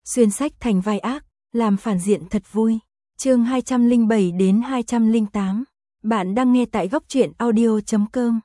xuyên sách thành vai ác, làm phản diện thật vui. Chương 207 đến 208. Bạn đang nghe tại góc truyện audio.com.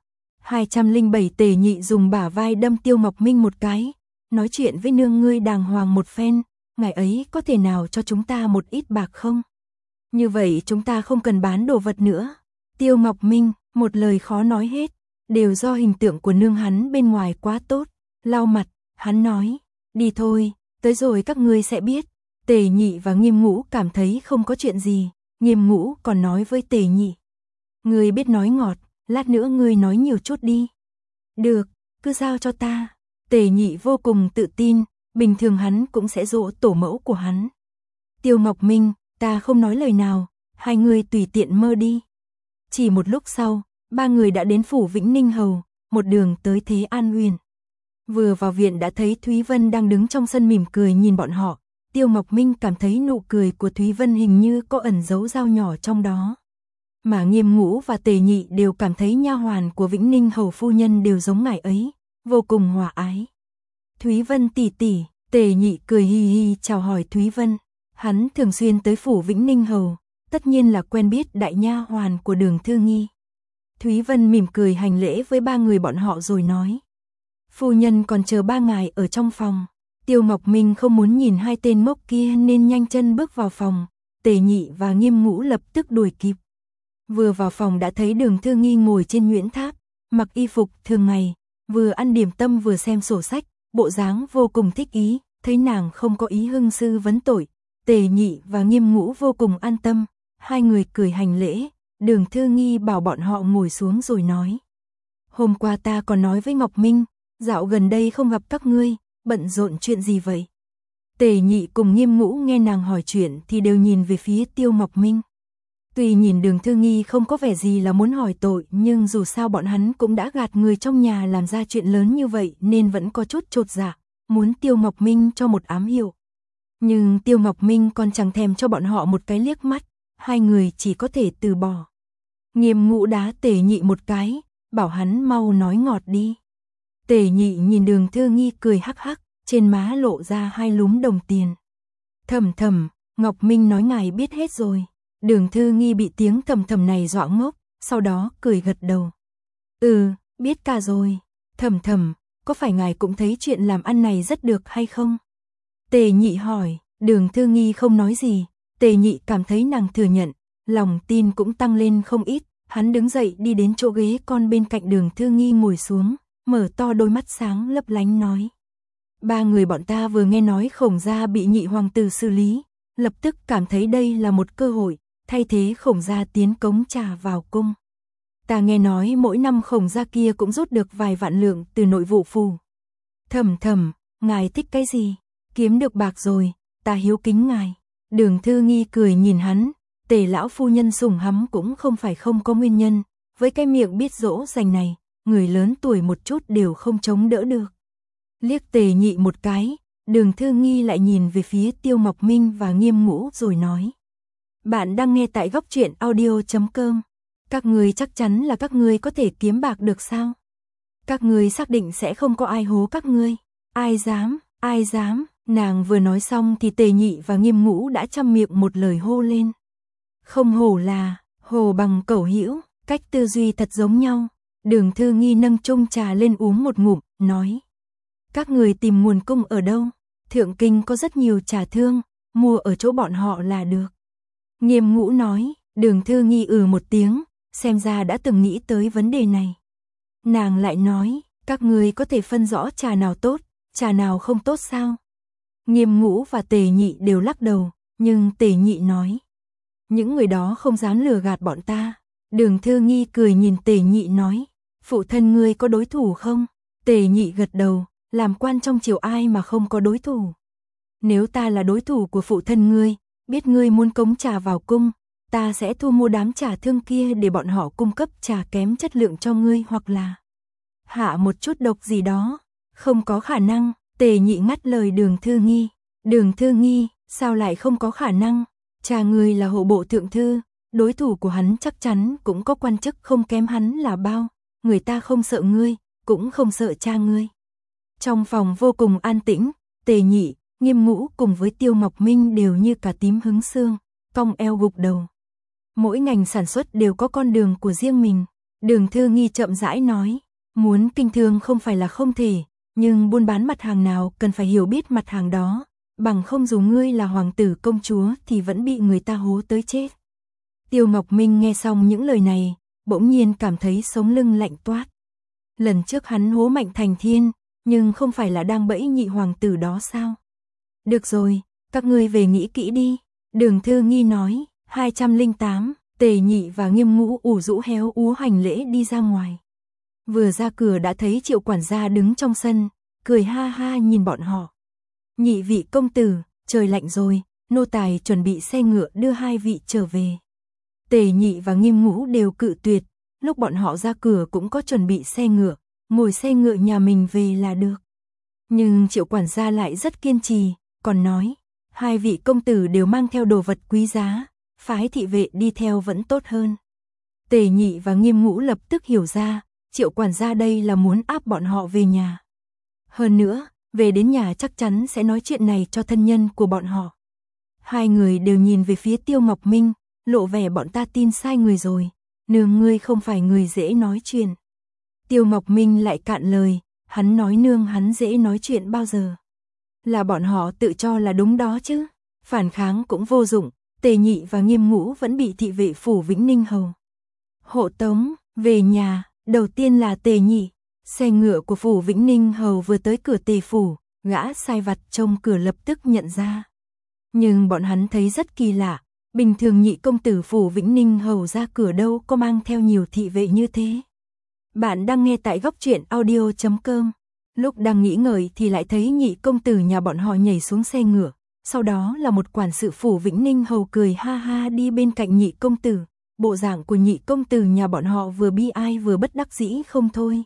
207 Tề Nhị dùng bả vai đâm Tiêu Ngọc Minh một cái, nói chuyện với nương ngươi đàng hoàng một phen, ngài ấy có thể nào cho chúng ta một ít bạc không? Như vậy chúng ta không cần bán đồ vật nữa. Tiêu Ngọc Minh, một lời khó nói hết, đều do hình tượng của nương hắn bên ngoài quá tốt. Lau mặt, hắn nói, đi thôi, tới rồi các ngươi sẽ biết. Tề Nhị và Nghiêm Ngũ cảm thấy không có chuyện gì, Nghiêm Ngũ còn nói với Tề Nhị, ngươi biết nói ngọt, lát nữa ngươi nói nhiều chút đi. Được, cứ giao cho ta. Tề Nhị vô cùng tự tin, bình thường hắn cũng sẽ dỗ tổ mẫu của hắn. Tiêu Ngọc Minh, ta không nói lời nào, hai người tùy tiện mơ đi. Chỉ một lúc sau, ba người đã đến phủ Vĩnh Ninh Hầu, một đường tới Thế An Uyển. Vừa vào viện đã thấy Thúy Vân đang đứng trong sân mỉm cười nhìn bọn họ. Tiêu Ngọc Minh cảm thấy nụ cười của Thúy Vân hình như có ẩn dấu dao nhỏ trong đó. Mà Nghiêm Ngũ và Tề Nhị đều cảm thấy nha hoàn của Vĩnh Ninh Hầu phu nhân đều giống ngài ấy, vô cùng hòa ái. Thúy Vân tỷ tỷ, Tề Nhị cười hi hi chào hỏi Thúy Vân. Hắn thường xuyên tới phủ Vĩnh Ninh Hầu, tất nhiên là quen biết đại nha hoàn của Đường Thư Nghi. Thúy Vân mỉm cười hành lễ với ba người bọn họ rồi nói, phu nhân còn chờ ba ngài ở trong phòng. Tiêu Ngọc Minh không muốn nhìn hai tên ngốc kia nên nhanh chân bước vào phòng. Tề Nhị và Nghiêm Ngũ lập tức đuổi kịp. Vừa vào phòng đã thấy Đường Thư Nghi ngồi trên Nguyễn Tháp, mặc y phục thường ngày, vừa ăn điểm tâm vừa xem sổ sách, bộ dáng vô cùng thích ý. Thấy nàng không có ý hưng sư vấn tội, Tề Nhị và Nghiêm Ngũ vô cùng an tâm. Hai người cười hành lễ. Đường Thư Nghi bảo bọn họ ngồi xuống rồi nói, hôm qua ta còn nói với Ngọc Minh, dạo gần đây không gặp các ngươi, bận rộn chuyện gì vậy? Tề Nhị cùng Nghiêm Ngũ nghe nàng hỏi chuyện thì đều nhìn về phía Tiêu Ngọc Minh. Tuy nhìn Đường Thư Nghi không có vẻ gì là muốn hỏi tội, nhưng dù sao bọn hắn cũng đã gạt người trong nhà làm ra chuyện lớn như vậy nên vẫn có chút chột dạ, muốn Tiêu Ngọc Minh cho một ám hiệu. Nhưng Tiêu Ngọc Minh còn chẳng thèm cho bọn họ một cái liếc mắt, hai người chỉ có thể từ bỏ. Nghiêm Ngũ đá Tề Nhị một cái, bảo hắn mau nói ngọt đi. Tề Nhị nhìn Đường Thư Nghi cười hắc hắc, trên má lộ ra hai lúm đồng tiền. Thầm thầm, Ngọc Minh nói ngài biết hết rồi. Đường Thư Nghi bị tiếng thầm thầm này dọa ngốc, sau đó cười gật đầu. Biết cả rồi. Thầm thầm, có phải ngài cũng thấy chuyện làm ăn này rất được hay không? Tề Nhị hỏi. Đường Thư Nghi không nói gì. Tề Nhị cảm thấy nàng thừa nhận, lòng tin cũng tăng lên không ít. Hắn đứng dậy đi đến chỗ ghế con bên cạnh Đường Thư Nghi ngồi xuống, mở to đôi mắt sáng lấp lánh nói, ba người bọn ta vừa nghe nói Khổng gia bị Nhị hoàng tử xử lý, lập tức cảm thấy đây là một cơ hội, thay thế Khổng gia tiến cống trà vào cung. Ta nghe nói mỗi năm Khổng gia kia cũng rút được vài vạn lượng từ nội vụ phủ. Thầm thầm, ngài thích cái gì? Kiếm được bạc rồi, ta hiếu kính ngài. Đường Thư Nghi cười nhìn hắn, Tề lão phu nhân sủng hắm cũng không phải không có nguyên nhân, với cái miệng biết dỗ dành này, người lớn tuổi một chút đều không chống đỡ được. Liếc Tề Nhị một cái, Đường Thư Nghi lại nhìn về phía Tiêu Ngọc Minh và Nghiêm Ngũ rồi nói, bạn đang nghe tại góc truyện audio.com. Các ngươi chắc chắn là các ngươi có thể kiếm bạc được sao? Các ngươi xác định sẽ không có ai hố các ngươi. Ai dám, nàng vừa nói xong thì Tề Nhị và Nghiêm Ngũ đã chăm miệng một lời hô lên. Không hổ là, hồ bằng cẩu hữu, cách tư duy thật giống nhau. Đường Thư Nghi nâng chung trà lên uống một ngụm, nói, các người tìm nguồn cung ở đâu? Thượng kinh có rất nhiều trà thương, mua ở chỗ bọn họ là được. Nghiêm Ngũ nói. Đường Thư Nghi một tiếng, xem ra đã từng nghĩ tới vấn đề này. Nàng lại nói, các người có thể phân rõ trà nào tốt, trà nào không tốt sao? Nghiêm Ngũ và Tề Nhị đều lắc đầu, nhưng Tề Nhị nói, những người đó không dám lừa gạt bọn ta. Đường Thư Nghi cười nhìn Tề Nhị nói, phụ thân ngươi có đối thủ không? Tề Nhị gật đầu, làm quan trong triều ai mà không có đối thủ. Nếu ta là đối thủ của phụ thân ngươi, biết ngươi muốn cống trà vào cung, ta sẽ thu mua đám trà thương kia để bọn họ cung cấp trà kém chất lượng cho ngươi hoặc là hạ một chút độc gì đó. Không có khả năng. Tề Nhị ngắt lời Đường Thư Nghi. Đường Thư Nghi, sao lại không có khả năng? Cha ngươi là hộ bộ thượng thư, đối thủ của hắn chắc chắn cũng có quan chức không kém hắn là bao. Người ta không sợ ngươi, cũng không sợ cha ngươi. Trong phòng vô cùng an tĩnh, Tề Nhị, Nghiêm Ngũ cùng với Tiêu Ngọc Minh đều như cả tím hứng xương, cong eo gục đầu. Mỗi ngành sản xuất đều có con đường của riêng mình. Đường Thư Nghi chậm rãi nói, muốn kinh thương không phải là không thể, nhưng buôn bán mặt hàng nào cần phải hiểu biết mặt hàng đó, bằng không dù ngươi là hoàng tử công chúa thì vẫn bị người ta hố tới chết. Tiêu Ngọc Minh nghe xong những lời này, bỗng nhiên cảm thấy sống lưng lạnh toát. Lần trước hắn hố Mạnh Thành Thiên, nhưng không phải là đang bẫy nhị hoàng tử đó sao? Được rồi, các ngươi về nghĩ kỹ đi. Đường Thư Nghi nói. 208, Tề Nhị và Nghiêm Ngũ ủ rũ héo úa hành lễ đi ra ngoài. Vừa ra cửa đã thấy Triệu quản gia đứng trong sân, cười ha ha nhìn bọn họ. Nhị vị công tử, trời lạnh rồi, nô tài chuẩn bị xe ngựa đưa hai vị trở về. Tề Nhị và Nghiêm Ngũ đều cự tuyệt, lúc bọn họ ra cửa cũng có chuẩn bị xe ngựa, ngồi xe ngựa nhà mình về là được. Nhưng Triệu quản gia lại rất kiên trì, còn nói, hai vị công tử đều mang theo đồ vật quý giá, phái thị vệ đi theo vẫn tốt hơn. Tề Nhị và Nghiêm Ngũ lập tức hiểu ra, Triệu quản gia đây là muốn áp bọn họ về nhà. Hơn nữa, về đến nhà chắc chắn sẽ nói chuyện này cho thân nhân của bọn họ. Hai người đều nhìn về phía Tiêu Ngọc Minh, lộ vẻ bọn ta tin sai người rồi, nương ngươi không phải người dễ nói chuyện. Tiêu Ngọc Minh lại cạn lời, hắn nói nương hắn dễ nói chuyện bao giờ. Là bọn họ tự cho là đúng đó chứ, phản kháng cũng vô dụng. Tề Nhị và Nghiêm Ngũ vẫn bị thị vệ phủ Vĩnh Ninh hầu hộ tống về nhà. Đầu tiên là Tề Nhị, xe ngựa của phủ Vĩnh Ninh hầu vừa tới cửa Tề phủ, gã sai vặt trông cửa lập tức nhận ra. Nhưng bọn hắn thấy rất kỳ lạ, bình thường nhị công tử phủ Vĩnh Ninh hầu ra cửa đâu có mang theo nhiều thị vệ như thế. Bạn đang nghe tại góc truyện audio.com. Lúc đang nghĩ ngợi thì lại thấy nhị công tử nhà bọn họ nhảy xuống xe ngựa. Sau đó là một quản sự phủ Vĩnh Ninh hầu cười ha ha đi bên cạnh nhị công tử. Bộ dạng của nhị công tử nhà bọn họ vừa bi ai vừa bất đắc dĩ không thôi.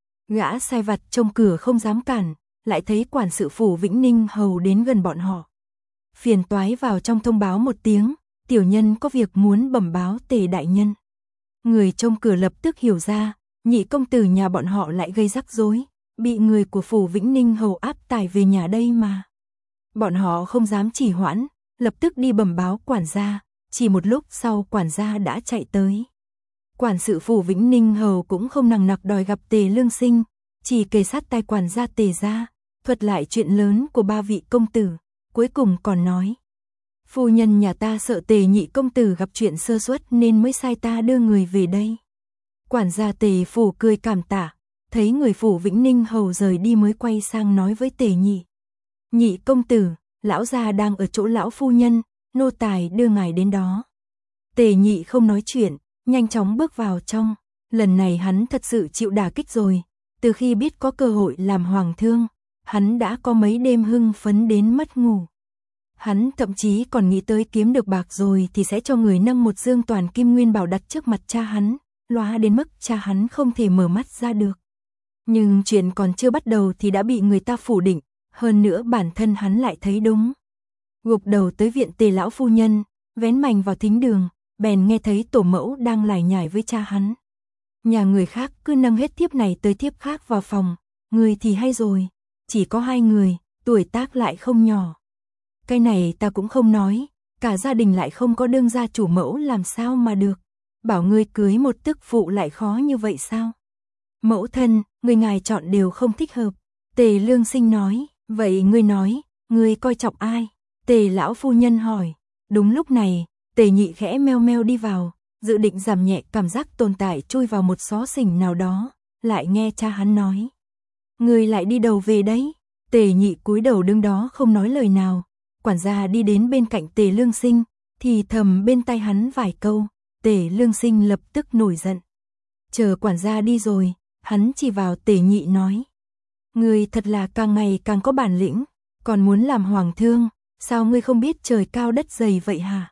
Gã sai vặt trông cửa không dám cản, lại thấy quản sự phủ Vĩnh Ninh hầu đến gần bọn họ. Phiền toái vào trong thông báo một tiếng, tiểu nhân có việc muốn bẩm báo Tề đại nhân. Người trông cửa lập tức hiểu ra, nhị công tử nhà bọn họ lại gây rắc rối, bị người của phủ Vĩnh Ninh hầu áp tải về nhà đây mà. Bọn họ không dám trì hoãn, lập tức đi bẩm báo quản gia, chỉ một lúc sau quản gia đã chạy tới. Quản sự phủ Vĩnh Ninh hầu cũng không nằng nặc đòi gặp Tề Lương Sinh, chỉ kề sát tai quản gia Tề ra, thuật lại chuyện lớn của ba vị công tử, cuối cùng còn nói. Phu nhân nhà ta sợ Tề nhị công tử gặp chuyện sơ suất nên mới sai ta đưa người về đây. Quản gia Tề phủ cười cảm tạ, thấy người phủ Vĩnh Ninh hầu rời đi mới quay sang nói với Tề Nhị. Nhị công tử, lão gia đang ở chỗ lão phu nhân, nô tài đưa ngài đến đó. Tề Nhị không nói chuyện, nhanh chóng bước vào trong. Lần này hắn thật sự chịu đả kích rồi, từ khi biết có cơ hội làm hoàng thương, hắn đã có mấy đêm hưng phấn đến mất ngủ. Hắn thậm chí còn nghĩ tới kiếm được bạc rồi thì sẽ cho người nâng một dương toàn kim nguyên bảo đặt trước mặt cha hắn, loa đến mức cha hắn không thể mở mắt ra được. Nhưng chuyện còn chưa bắt đầu thì đã bị người ta phủ định, hơn nữa bản thân hắn lại thấy đúng. Gục đầu tới viện Tề lão phu nhân, vén mành vào thính đường, bèn nghe thấy tổ mẫu đang lải nhải với cha hắn. Nhà người khác cứ nâng hết thiếp này tới thiếp khác vào phòng, người thì hay rồi, chỉ có hai người, tuổi tác lại không nhỏ. Cái này ta cũng không nói, cả gia đình lại không có đương gia chủ mẫu làm sao mà được. Bảo ngươi cưới một tức phụ lại khó như vậy sao? Mẫu thân, người ngài chọn đều không thích hợp. Tề Lương Sinh nói, vậy ngươi nói, ngươi coi trọng ai? Tề lão phu nhân hỏi. Đúng lúc này, Tề Nhị khẽ meo meo đi vào, dự định giảm nhẹ cảm giác tồn tại chui vào một xó xỉnh nào đó, lại nghe cha hắn nói. Ngươi lại đi đầu về đấy. Tề Nhị cúi đầu đứng đó không nói lời nào. Quản gia đi đến bên cạnh Tề Lương Sinh, thì thầm bên tai hắn vài câu. Tề Lương Sinh lập tức nổi giận. Chờ quản gia đi rồi, hắn chỉ vào Tề Nhị nói. Ngươi thật là càng ngày càng có bản lĩnh, còn muốn làm hoàng thương, sao ngươi không biết trời cao đất dày vậy hả?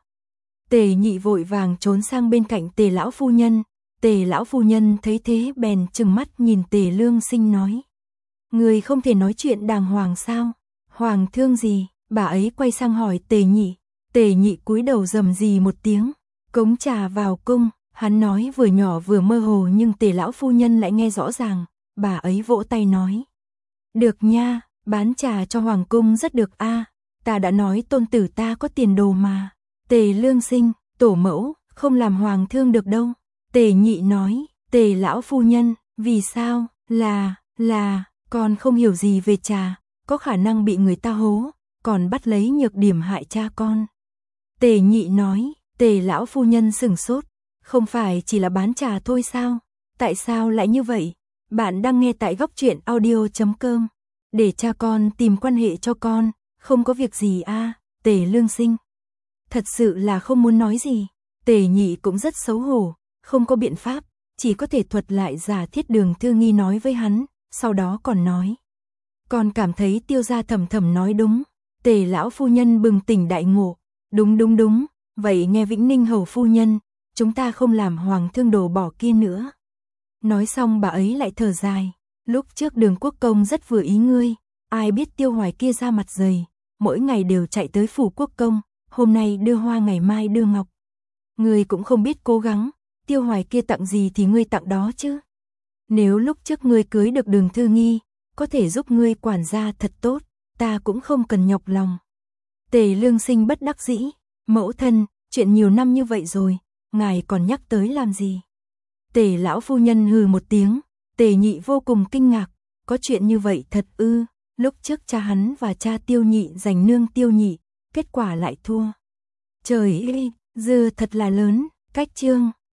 Tề Nhị vội vàng trốn sang bên cạnh Tề lão phu nhân. Tề lão phu nhân thấy thế bèn trừng mắt nhìn Tề Lương Sinh nói. Ngươi không thể nói chuyện đàng hoàng sao? Hoàng thương gì? Bà ấy quay sang hỏi Tề Nhị. Tề Nhị cúi đầu rầm rì một tiếng. Cống trà vào cung, hắn nói vừa nhỏ vừa mơ hồ nhưng Tề lão phu nhân lại nghe rõ ràng, bà ấy vỗ tay nói. Được nha, bán trà cho hoàng cung rất được a. Ta đã nói tôn tử ta có tiền đồ mà. Tề Lương Sinh, tổ mẫu, không làm hoàng thương được đâu. Tề Nhị nói, Tề lão phu nhân, vì sao, là, con không hiểu gì về trà, có khả năng bị người ta hố, còn bắt lấy nhược điểm hại cha con. Tề Nhị nói, Tề lão phu nhân sửng sốt, không phải chỉ là bán trà thôi sao? Tại sao lại như vậy? Bạn đang nghe tại góc truyện audio.com. Để cha con tìm quan hệ cho con, không có việc gì a. Tề Lương Sinh thật sự là không muốn nói gì. Tề Nhị cũng rất xấu hổ, không có biện pháp, chỉ có thể thuật lại giả thiết Đường Thư Nghi nói với hắn, sau đó còn nói. Con cảm thấy Tiêu gia Thẩm Thẩm nói đúng. Tề lão phu nhân bừng tỉnh đại ngộ, đúng, vậy nghe Vĩnh Ninh hầu phu nhân, chúng ta không làm hoàng thương đồ bỏ kia nữa. Nói xong bà ấy lại thở dài, lúc trước Đường Quốc công rất vừa ý ngươi, ai biết Tiêu Hoài kia ra mặt dày, mỗi ngày đều chạy tới phủ quốc công, hôm nay đưa hoa ngày mai đưa ngọc. Ngươi cũng không biết cố gắng, Tiêu Hoài kia tặng gì thì ngươi tặng đó chứ. Nếu lúc trước ngươi cưới được Đường Thư Nghi, có thể giúp ngươi quản gia thật tốt, ta cũng không cần nhọc lòng. Tề Lương Sinh bất đắc dĩ, mẫu thân, chuyện nhiều năm như vậy rồi, ngài còn nhắc tới làm gì? Tề lão phu nhân hừ một tiếng, Tề Nhị vô cùng kinh ngạc, có chuyện như vậy thật ư? Lúc trước cha hắn và cha Tiêu Nhị giành nương Tiêu Nhị, kết quả lại thua. Trời ơi, dư thật là lớn, cách chương.